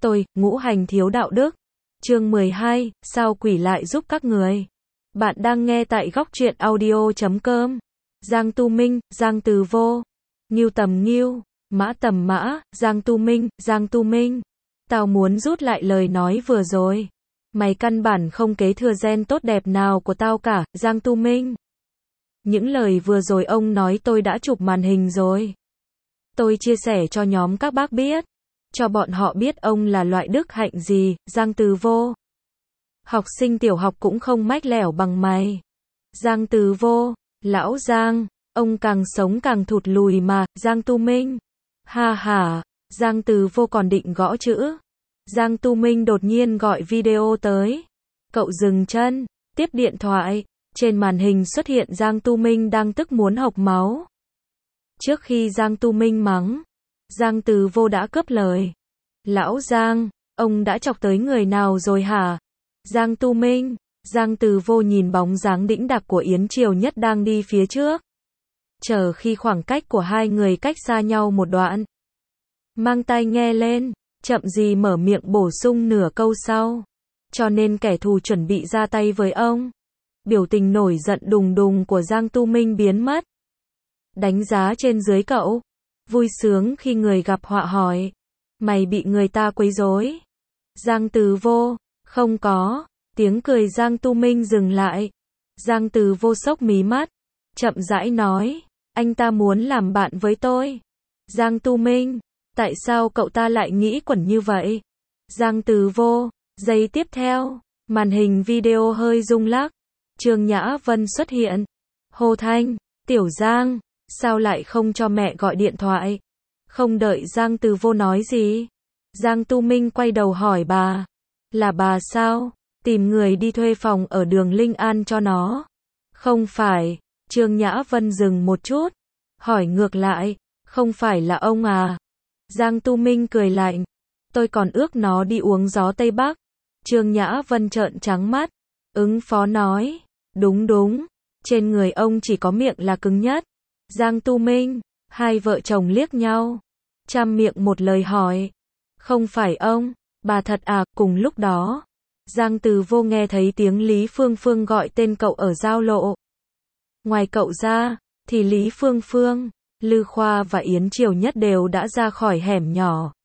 Tôi, ngũ hành thiếu đạo đức. Chương 12, sao quỷ lại giúp các người? Bạn đang nghe tại góc truyện audio.com. Giang Tu Minh, Giang Từ Vô. Ngưu tầm ngưu, mã tầm mã, Giang Tu Minh, Giang Tu Minh. Tao muốn rút lại lời nói vừa rồi. Mày căn bản không kế thừa gen tốt đẹp nào của tao cả, Giang Tu Minh. Những lời vừa rồi ông nói tôi đã chụp màn hình rồi. Tôi chia sẻ cho nhóm các bác biết. Cho bọn họ biết ông là loại đức hạnh gì, Giang Từ Vô. Học sinh tiểu học cũng không mách lẻo bằng mày. Giang Từ Vô, lão Giang, ông càng sống càng thụt lùi mà, Giang Tu Minh. Ha ha, Giang Từ Vô còn định gõ chữ. Giang Tu Minh đột nhiên gọi video tới. Cậu dừng chân, tiếp điện thoại. Trên màn hình xuất hiện Giang Tu Minh đang tức muốn hộc máu. Trước khi Giang Tu Minh mắng, Giang Từ Vô đã cướp lời. Lão Giang, ông đã chọc tới người nào rồi hả? Giang Tu Minh, Giang Từ Vô nhìn bóng dáng đĩnh đạc của Yến Triều Nhất đang đi phía trước. Chờ khi khoảng cách của hai người cách xa nhau một đoạn. Mang tai nghe lên, chậm gì mở miệng bổ sung nửa câu sau. Cho nên kẻ thù chuẩn bị ra tay với ông. Biểu tình nổi giận đùng đùng của Giang Tu Minh biến mất. Đánh giá trên dưới cậu. Vui sướng khi người gặp họa hỏi. Mày bị người ta quấy rối? Giang Từ Vô, không có. Tiếng cười Giang Tu Minh dừng lại. Giang Từ Vô sốc mí mắt. Chậm rãi nói. Anh ta muốn làm bạn với tôi. Giang Tu Minh, tại sao cậu ta lại nghĩ quẩn như vậy? Giang Từ Vô, giây tiếp theo, màn hình video hơi rung lắc. Trương Nhã Vân xuất hiện. Hồ Thanh, Tiểu Giang, sao lại không cho mẹ gọi điện thoại? Không đợi Giang Từ Vô nói gì. Giang Tu Minh quay đầu hỏi bà. Là bà sao? Tìm người đi thuê phòng ở đường Linh An cho nó. Không phải. Trương Nhã Vân dừng một chút. Hỏi ngược lại. Không phải là ông à? Giang Tu Minh cười lạnh. Tôi còn ước nó đi uống gió Tây Bắc. Trương Nhã Vân trợn trắng mắt. Ứng phó nói. Đúng đúng. Trên người ông chỉ có miệng là cứng nhất. Giang Tu Minh. Hai vợ chồng liếc nhau. Chăm miệng một lời hỏi. Không phải ông. Bà thật à? Cùng lúc đó. Giang Từ Vô nghe thấy tiếng Lý Phương Phương gọi tên cậu ở giao lộ. Ngoài cậu ra, thì Lý Phương Phương, Lư Khoa và Yến Triều Nhất đều đã ra khỏi hẻm nhỏ.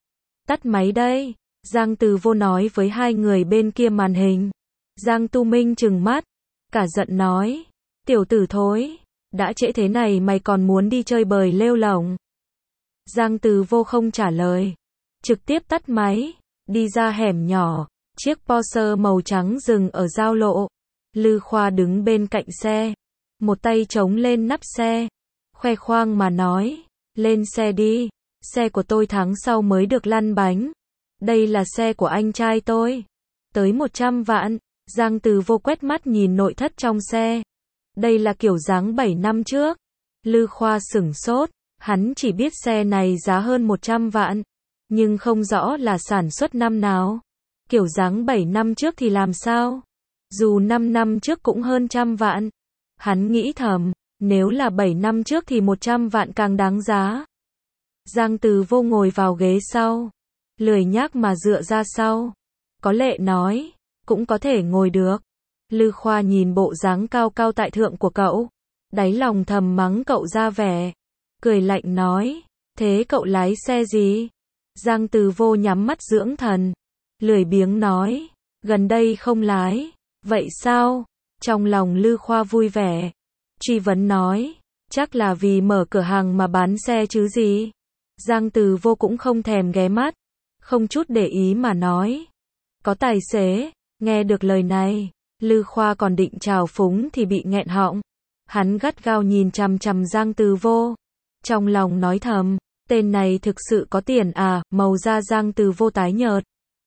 Tắt máy đây. Giang Từ Vô nói với hai người bên kia màn hình. Giang Tu Minh trừng mắt. Cả giận nói. Tiểu tử thối. Đã trễ thế này mày còn muốn đi chơi bời lêu lổng. Giang Từ Vô không trả lời. Trực tiếp tắt máy. Đi ra hẻm nhỏ. Chiếc Porsche màu trắng dừng ở giao lộ. Lư Khoa đứng bên cạnh xe. Một tay chống lên nắp xe. Khoe khoang mà nói. Lên xe đi. Xe của tôi tháng sau mới được lăn bánh. Đây là xe của anh trai tôi. Tới 100 vạn. Giang Từ Vô quét mắt nhìn nội thất trong xe. Đây là kiểu dáng 7 năm trước. Lư Khoa sửng sốt. Hắn chỉ biết xe này giá hơn 100 vạn. Nhưng không rõ là sản xuất năm nào. Kiểu dáng 7 năm trước thì làm sao? Dù 5 năm trước cũng hơn 100 vạn. Hắn nghĩ thầm, nếu là 7 năm trước thì 100 vạn càng đáng giá. Giang Từ Vô ngồi vào ghế sau. Lười nhác mà dựa ra sau. Có lệ nói, cũng có thể ngồi được. Lư Khoa nhìn bộ dáng cao cao tại thượng của cậu. Đáy lòng thầm mắng cậu ra vẻ. Cười lạnh nói, thế cậu lái xe gì? Giang Từ Vô nhắm mắt dưỡng thần. Lười biếng nói, gần đây không lái. Vậy sao? Trong lòng Lư Khoa vui vẻ. Truy vấn nói, chắc là vì mở cửa hàng mà bán xe chứ gì? Giang Từ Vô cũng không thèm ghé mắt. Không chút để ý mà nói. Có tài xế. Nghe được lời này, Lư Khoa còn định trào phúng thì bị nghẹn họng. Hắn gắt gao nhìn chằm chằm Giang Từ Vô. Trong lòng nói thầm, tên này thực sự có tiền à? Màu da Giang Từ Vô tái nhợt.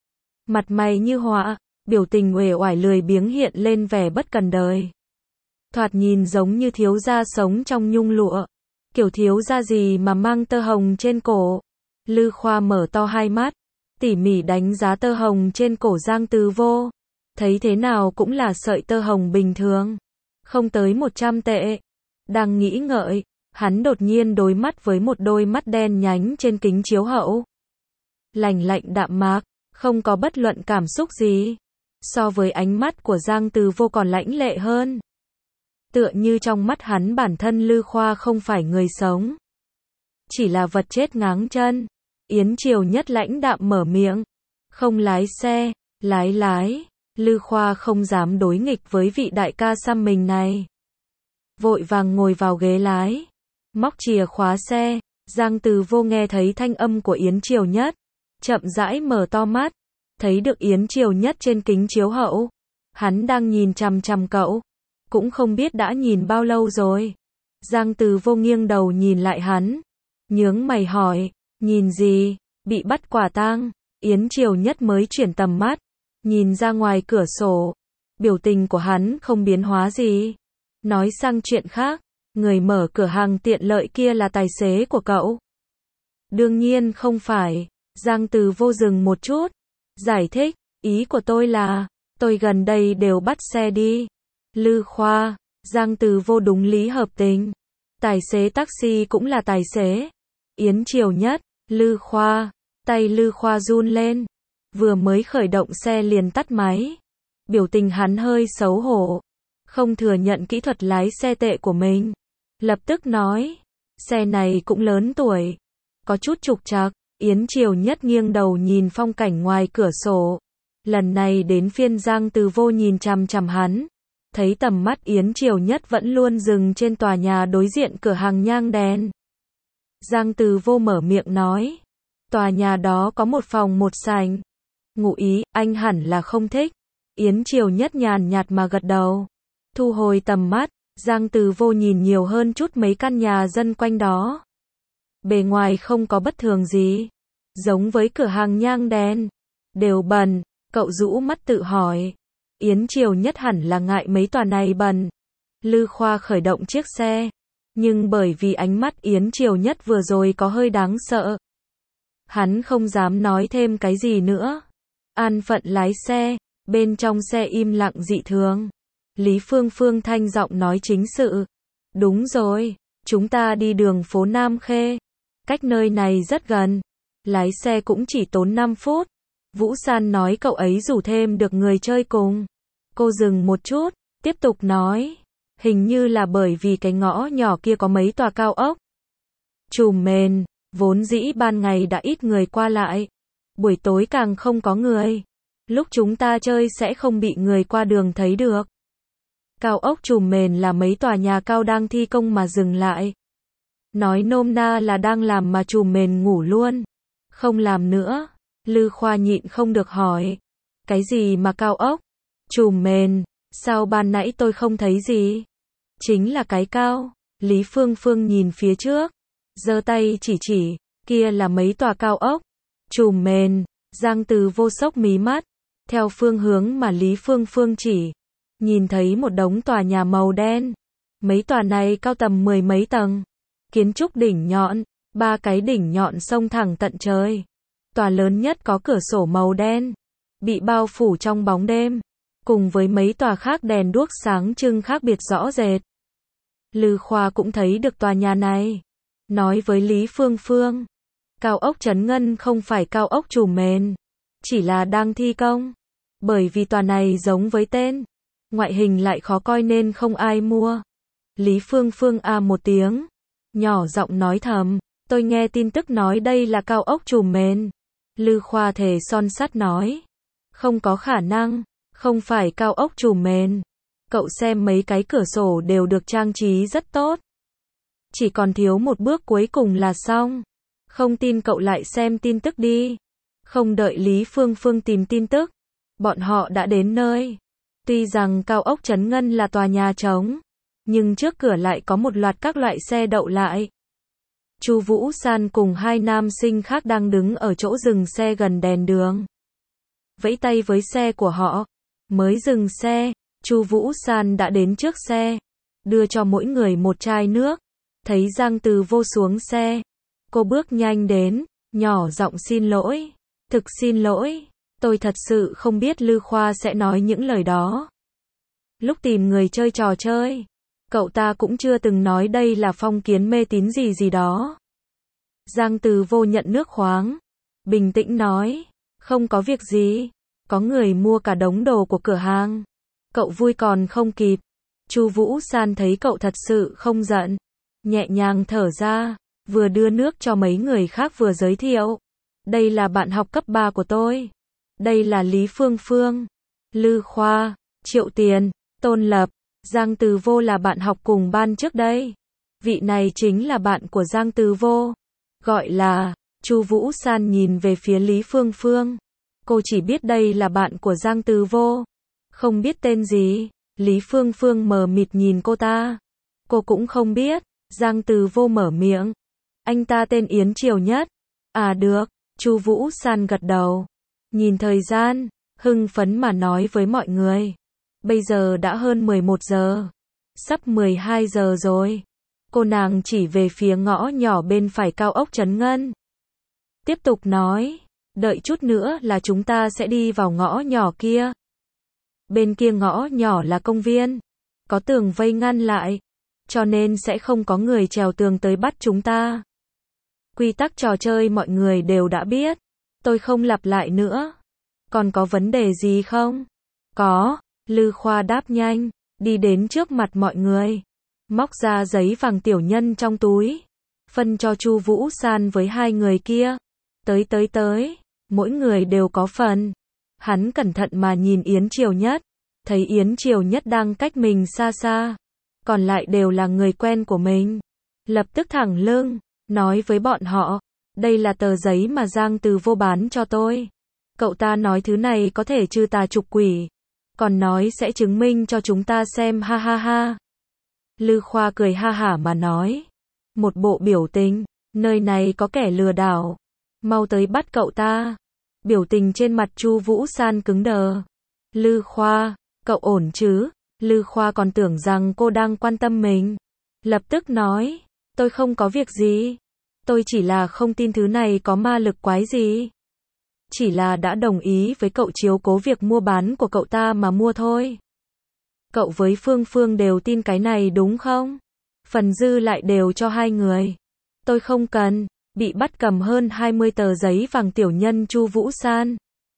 Mặt mày như họa, biểu tình uể oải lười biếng hiện lên vẻ bất cần đời. Thoạt nhìn giống như thiếu gia sống trong nhung lụa. Kiểu thiếu gia gì mà mang tơ hồng trên cổ. Lư Khoa mở to hai mắt, tỉ mỉ đánh giá tơ hồng trên cổ Giang Từ Vô. Thấy thế nào cũng là sợi tơ hồng bình thường. Không tới 100 tệ. Đang nghĩ ngợi, hắn đột nhiên đối mắt với một đôi mắt đen nhánh trên kính chiếu hậu. lành lạnh đạm mạc, không có bất luận cảm xúc gì. So với ánh mắt của Giang Từ Vô còn lãnh lệ hơn. Tựa như trong mắt hắn bản thân Lư Khoa không phải người sống. Chỉ là vật chết ngáng chân. Yến Triều Nhất lãnh đạm mở miệng. Không lái xe, lái. Lư Khoa không dám đối nghịch với vị đại ca xăm mình này. Vội vàng ngồi vào ghế lái. Móc chìa khóa xe. Giang Từ Vô nghe thấy thanh âm của Yến Triều Nhất. Chậm rãi mở to mắt. Thấy được Yến Triều Nhất trên kính chiếu hậu. Hắn đang nhìn chằm chằm cậu. Cũng không biết đã nhìn bao lâu rồi. Giang Từ Vô nghiêng đầu nhìn lại hắn. Nhướng mày hỏi. Nhìn gì? Bị bắt quả tang. Yến Triều Nhất mới chuyển tầm mắt. Nhìn ra ngoài cửa sổ. Biểu tình của hắn không biến hóa gì. Nói sang chuyện khác. Người mở cửa hàng tiện lợi kia là tài xế của cậu. Đương nhiên không phải. Giang Từ Vô dừng một chút. Giải thích. Ý của tôi là. Tôi gần đây đều bắt xe đi. Lư Khoa. Giang Từ Vô đúng lý hợp tình. Tài xế taxi cũng là tài xế. Yến Triều Nhất. Lư Khoa. Tay Lư Khoa run lên. Vừa mới khởi động xe liền tắt máy. Biểu tình hắn hơi xấu hổ. Không thừa nhận kỹ thuật lái xe tệ của mình. Lập tức nói. Xe này cũng lớn tuổi. Có chút trục trặc. Yến Triều Nhất nghiêng đầu nhìn phong cảnh ngoài cửa sổ. Lần này đến phiên Giang Từ Vô nhìn chằm chằm hắn. Thấy tầm mắt Yến Triều Nhất vẫn luôn dừng trên tòa nhà đối diện cửa hàng nhang đèn. Giang Từ Vô mở miệng nói. Tòa nhà đó có một phòng một sảnh. Ngụ ý, anh hẳn là không thích. Yến Triều Nhất nhàn nhạt mà gật đầu. Thu hồi tầm mắt, Giang Từ Vô nhìn nhiều hơn chút mấy căn nhà dân quanh đó. Bề ngoài không có bất thường gì. Giống với cửa hàng nhang đèn. Đều bẩn, cậu rũ mắt tự hỏi. Yến Triều Nhất hẳn là ngại mấy tòa này bẩn. Lư Khoa khởi động chiếc xe. Nhưng bởi vì ánh mắt Yến Triều Nhất vừa rồi có hơi đáng sợ. Hắn không dám nói thêm cái gì nữa. An phận lái xe. Bên trong xe im lặng dị thường. Lý Phương Phương thanh giọng nói chính sự. Đúng rồi, chúng ta đi đường phố Nam Khê. Cách nơi này rất gần. Lái xe cũng chỉ tốn 5 phút. Vũ San nói cậu ấy rủ thêm được người chơi cùng. Cô dừng một chút, tiếp tục nói. Hình như là bởi vì cái ngõ nhỏ kia có mấy tòa cao ốc. Trùm mền, vốn dĩ ban ngày đã ít người qua lại. Buổi tối càng không có người. Lúc chúng ta chơi sẽ không bị người qua đường thấy được. Cao ốc trùm mền là mấy tòa nhà cao đang thi công mà dừng lại. Nói nôm na là đang làm mà trùm mền ngủ luôn. Không làm nữa. Lư Khoa nhịn không được hỏi. Cái gì mà cao ốc? Trùm mền, sao ban nãy tôi không thấy gì? Chính là cái cao. Lý Phương Phương nhìn phía trước. Giơ tay chỉ, kia là mấy tòa cao ốc. Trùm mền, Giang Từ Vô sốc mí mắt. Theo phương hướng mà Lý Phương Phương chỉ. Nhìn thấy một đống tòa nhà màu đen. Mấy tòa này cao tầm 10 mấy tầng. Kiến trúc đỉnh nhọn, 3 cái đỉnh nhọn xông thẳng tận trời. Tòa lớn nhất có cửa sổ màu đen, bị bao phủ trong bóng đêm, cùng với mấy tòa khác đèn đuốc sáng trưng khác biệt rõ rệt. Lư Khoa cũng thấy được tòa nhà này. Nói với Lý Phương Phương, cao ốc Trấn Ngân không phải cao ốc trùm mền, chỉ là đang thi công. Bởi vì tòa này giống với tên, ngoại hình lại khó coi nên không ai mua. Lý Phương Phương một tiếng, nhỏ giọng nói thầm, tôi nghe tin tức nói đây là cao ốc trùm mền. Lư Khoa thề son sắt nói, không có khả năng, không phải cao ốc trùm mền. Cậu xem mấy cái cửa sổ đều được trang trí rất tốt. Chỉ còn thiếu một bước cuối cùng là xong. Không tin cậu lại xem tin tức đi. Không đợi Lý Phương Phương tìm tin tức, bọn họ đã đến nơi. Tuy rằng cao ốc Trấn Ngân là tòa nhà trống, nhưng trước cửa lại có một loạt các loại xe đậu lại. Chu Vũ San cùng hai nam sinh khác đang đứng ở chỗ dừng xe gần đèn đường. Vẫy tay với xe của họ. Mới dừng xe, Chu Vũ San đã đến trước xe, đưa cho mỗi người một chai nước. Thấy Giang Từ Vô xuống xe, cô bước nhanh đến, nhỏ giọng xin lỗi. Thực xin lỗi, tôi thật sự không biết Lư Khoa sẽ nói những lời đó. Lúc tìm người chơi trò chơi, cậu ta cũng chưa từng nói đây là phong kiến mê tín gì gì đó. Giang Từ Vô nhận nước khoáng, bình tĩnh nói, không có việc gì, có người mua cả đống đồ của cửa hàng. Cậu vui còn không kịp. Chu Vũ San thấy cậu thật sự không giận, nhẹ nhàng thở ra, vừa đưa nước cho mấy người khác vừa giới thiệu. Đây là bạn học cấp 3 của tôi. Đây là Lý Phương Phương, Lư Khoa, Triệu Tiền, Tôn Lập, Giang Từ Vô là bạn học cùng ban trước đây. Vị này chính là bạn của Giang Từ Vô. Gọi là, Chu Vũ San nhìn về phía Lý Phương Phương. Cô chỉ biết đây là bạn của Giang Từ Vô. Không biết tên gì. Lý Phương Phương mờ mịt nhìn cô ta. Cô cũng không biết. Giang Từ Vô mở miệng. Anh ta tên Yến Triều Nhất. À được. Chu Vũ San gật đầu. Nhìn thời gian, hưng phấn mà nói với mọi người. Bây giờ đã hơn 11 giờ. Sắp 12 giờ rồi. Cô nàng chỉ về phía ngõ nhỏ bên phải cao ốc Trấn Ngân. Tiếp tục nói. Đợi chút nữa là chúng ta sẽ đi vào ngõ nhỏ kia. Bên kia ngõ nhỏ là công viên. Có tường vây ngăn lại. Cho nên sẽ không có người trèo tường tới bắt chúng ta. Quy tắc trò chơi mọi người đều đã biết. Tôi không lặp lại nữa. Còn có vấn đề gì không? Có. Lư Khoa đáp nhanh. Đi đến trước mặt mọi người. Móc ra giấy vàng tiểu nhân trong túi. Phân cho Chu Vũ San với hai người kia. Tới. Mỗi người đều có phần. Hắn cẩn thận mà nhìn Yến Triều Nhất. Thấy Yến Triều Nhất đang cách mình xa xa. Còn lại đều là người quen của mình. Lập tức thẳng lưng. Nói với bọn họ. Đây là tờ giấy mà Giang Từ Vô bán cho tôi. Cậu ta nói thứ này có thể trừ tà trục quỷ. Còn nói sẽ chứng minh cho chúng ta xem ha ha ha. Lư Khoa cười ha hả mà nói. Một bộ biểu tình. Nơi này có kẻ lừa đảo. Mau tới bắt cậu ta. Biểu tình trên mặt Chu Vũ San cứng đờ. Lư Khoa, cậu ổn chứ? Lư Khoa còn tưởng rằng cô đang quan tâm mình. Lập tức nói. Tôi không có việc gì. Tôi chỉ là không tin thứ này có ma lực quái gì. Chỉ là đã đồng ý với cậu chiếu cố việc mua bán của cậu ta mà mua thôi. Cậu với Phương Phương đều tin cái này đúng không? Phần dư lại đều cho hai người. Tôi không cần. Bị bắt cầm hơn 20 tờ giấy vàng tiểu nhân Chu Vũ San.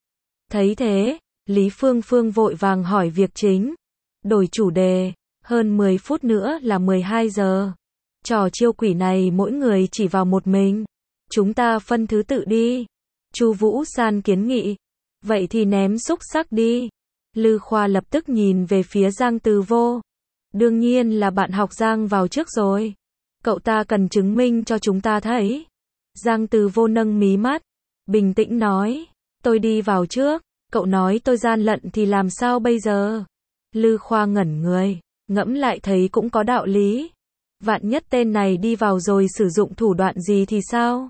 Thấy thế, Lý Phương Phương vội vàng hỏi việc chính. Đổi chủ đề. Hơn 10 phút nữa là 12 giờ. Trò chiêu quỷ này mỗi người chỉ vào một mình. Chúng ta phân thứ tự đi. Chu Vũ San kiến nghị. Vậy thì ném xúc xắc đi. Lư Khoa lập tức nhìn về phía Giang Từ Vô. Đương nhiên là bạn học Giang vào trước rồi. Cậu ta cần chứng minh cho chúng ta thấy. Giang Từ Vô nâng mí mắt. Bình tĩnh nói. Tôi đi vào trước. Cậu nói tôi gian lận thì làm sao bây giờ? Lư Khoa ngẩn người. Ngẫm lại thấy cũng có đạo lý. Vạn nhất tên này đi vào rồi sử dụng thủ đoạn gì thì sao?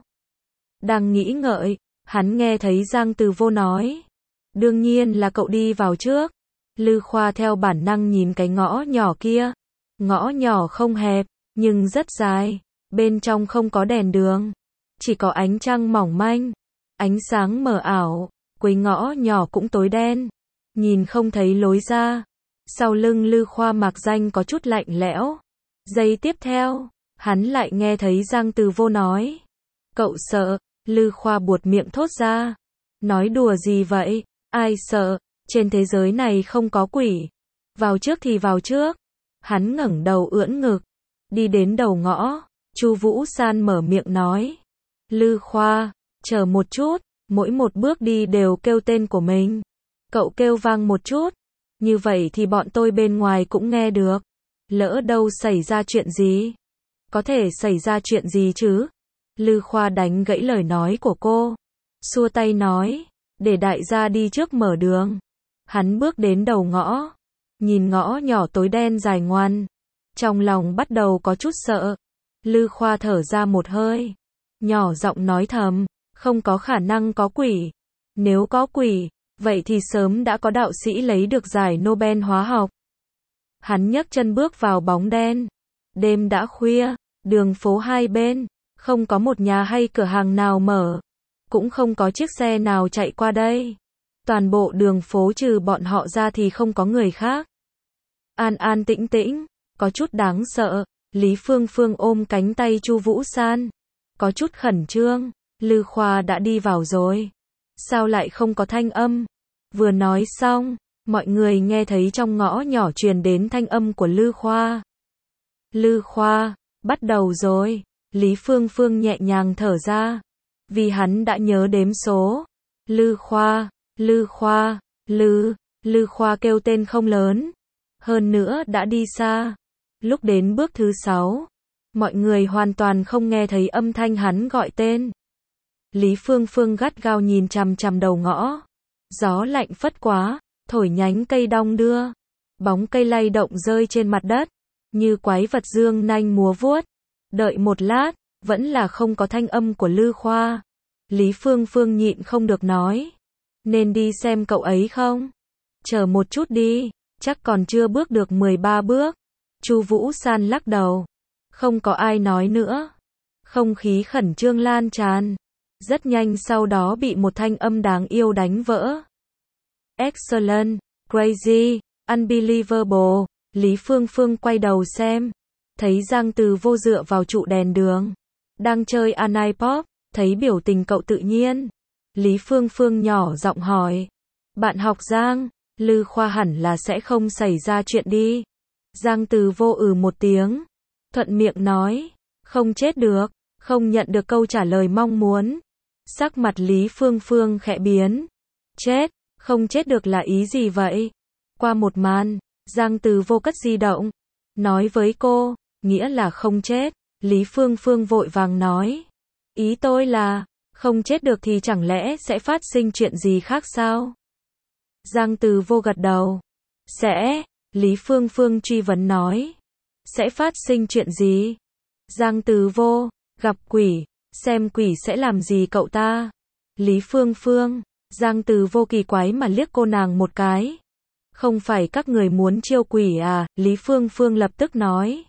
Đang nghĩ ngợi. Hắn nghe thấy Giang Từ Vô nói. Đương nhiên là cậu đi vào trước. Lư Khoa theo bản năng nhìn cái ngõ nhỏ kia. Ngõ nhỏ không hẹp, nhưng rất dài. Bên trong không có đèn đường. Chỉ có ánh trăng mỏng manh. Ánh sáng mờ ảo. Cuối ngõ nhỏ cũng tối đen. Nhìn không thấy lối ra. Sau lưng Lư Khoa mạc danh có chút lạnh lẽo. Giây tiếp theo, hắn lại nghe thấy Giang Từ Vô nói. Cậu sợ? Lư Khoa buột miệng thốt ra. Nói đùa gì vậy? Ai sợ? Trên thế giới này không có quỷ. Vào trước thì vào trước. Hắn ngẩng đầu ưỡn ngực. Đi đến đầu ngõ. Chu Vũ San mở miệng nói. Lư Khoa, chờ một chút. Mỗi một bước đi đều kêu tên của mình. Cậu kêu vang một chút. Như vậy thì bọn tôi bên ngoài cũng nghe được. Lỡ đâu xảy ra chuyện gì? Có thể xảy ra chuyện gì chứ? Lư Khoa đánh gãy lời nói của cô. Xua tay nói. Để đại gia đi trước mở đường. Hắn bước đến đầu ngõ. Nhìn ngõ nhỏ tối đen dài ngoằn. Trong lòng bắt đầu có chút sợ. Lư Khoa thở ra một hơi. Nhỏ giọng nói thầm. Không có khả năng có quỷ. Nếu có quỷ, vậy thì sớm đã có đạo sĩ lấy được giải Nobel hóa học. Hắn nhấc chân bước vào bóng đen. Đêm đã khuya, đường phố hai bên, không có một nhà hay cửa hàng nào mở. Cũng không có chiếc xe nào chạy qua đây. Toàn bộ đường phố trừ bọn họ ra thì không có người khác. An an tĩnh tĩnh, có chút đáng sợ. Lý Phương Phương ôm cánh tay Chu Vũ San. Có chút khẩn trương. Lư Khoa đã đi vào rồi. Sao lại không có thanh âm? Vừa nói xong, mọi người nghe thấy trong ngõ nhỏ truyền đến thanh âm của Lư Khoa. Lư Khoa, bắt đầu rồi. Lý Phương Phương nhẹ nhàng thở ra. Vì hắn đã nhớ đếm số. Lư Khoa, Lư Khoa, Lư Khoa kêu tên không lớn. Hơn nữa đã đi xa. Lúc đến bước thứ 6, mọi người hoàn toàn không nghe thấy âm thanh hắn gọi tên. Lý Phương Phương gắt gao nhìn chằm chằm đầu ngõ. Gió lạnh phất quá, thổi nhánh cây đong đưa. Bóng cây lay động rơi trên mặt đất, như quái vật dương nanh múa vuốt. Đợi một lát, vẫn là không có thanh âm của Lư Khoa. Lý Phương Phương nhịn không được nói. Nên đi xem cậu ấy không? Chờ một chút đi, chắc còn chưa bước được 13 bước. Chu Vũ San lắc đầu. Không có ai nói nữa. Không khí khẩn trương lan tràn. Rất nhanh sau đó bị một thanh âm đáng yêu đánh vỡ. Excellent, crazy, unbelievable. Lý Phương Phương quay đầu xem. Thấy Giang Từ Vô dựa vào trụ đèn đường. Đang chơi Anipop, thấy biểu tình cậu tự nhiên. Lý Phương Phương nhỏ giọng hỏi. Bạn học Giang, Lư Khoa hẳn là sẽ không xảy ra chuyện đi. Giang Từ Vô một tiếng. Thuận miệng nói. Không chết được, không nhận được câu trả lời mong muốn. Sắc mặt Lý Phương Phương khẽ biến. Chết, không chết được là ý gì vậy? Qua một màn, Giang Từ Vô cất di động. Nói với cô, nghĩa là không chết. Lý Phương Phương vội vàng nói. Ý tôi là, không chết được thì chẳng lẽ sẽ phát sinh chuyện gì khác sao? Giang Từ Vô gật đầu. Sẽ, Lý Phương Phương truy vấn nói. Sẽ phát sinh chuyện gì? Giang Từ Vô, gặp quỷ, xem quỷ sẽ làm gì cậu ta? Lý Phương Phương, Giang Từ Vô kỳ quái mà liếc cô nàng một cái. Không phải các người muốn chiêu quỷ à? Lý Phương Phương lập tức nói.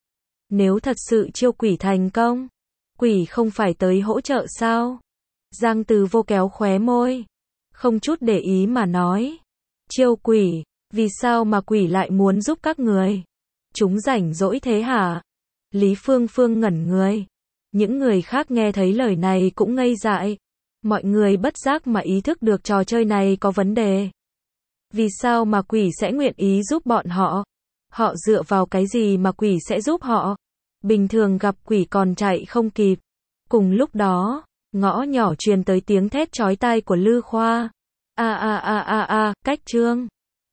Nếu thật sự chiêu quỷ thành công, quỷ không phải tới hỗ trợ sao? Giang Từ Vô kéo khóe môi, không chút để ý mà nói. Chiêu quỷ, vì sao mà quỷ lại muốn giúp các người? Chúng rảnh rỗi thế hả? Lý Phương Phương ngẩn người. Những người khác nghe thấy lời này cũng ngây dại. Mọi người bất giác mà ý thức được trò chơi này có vấn đề. Vì sao mà quỷ sẽ nguyện ý giúp bọn họ? Họ dựa vào cái gì mà quỷ sẽ giúp họ? Bình thường gặp quỷ còn chạy không kịp. Cùng lúc đó, ngõ nhỏ truyền tới tiếng thét chói tai của Lư Khoa. Cách chương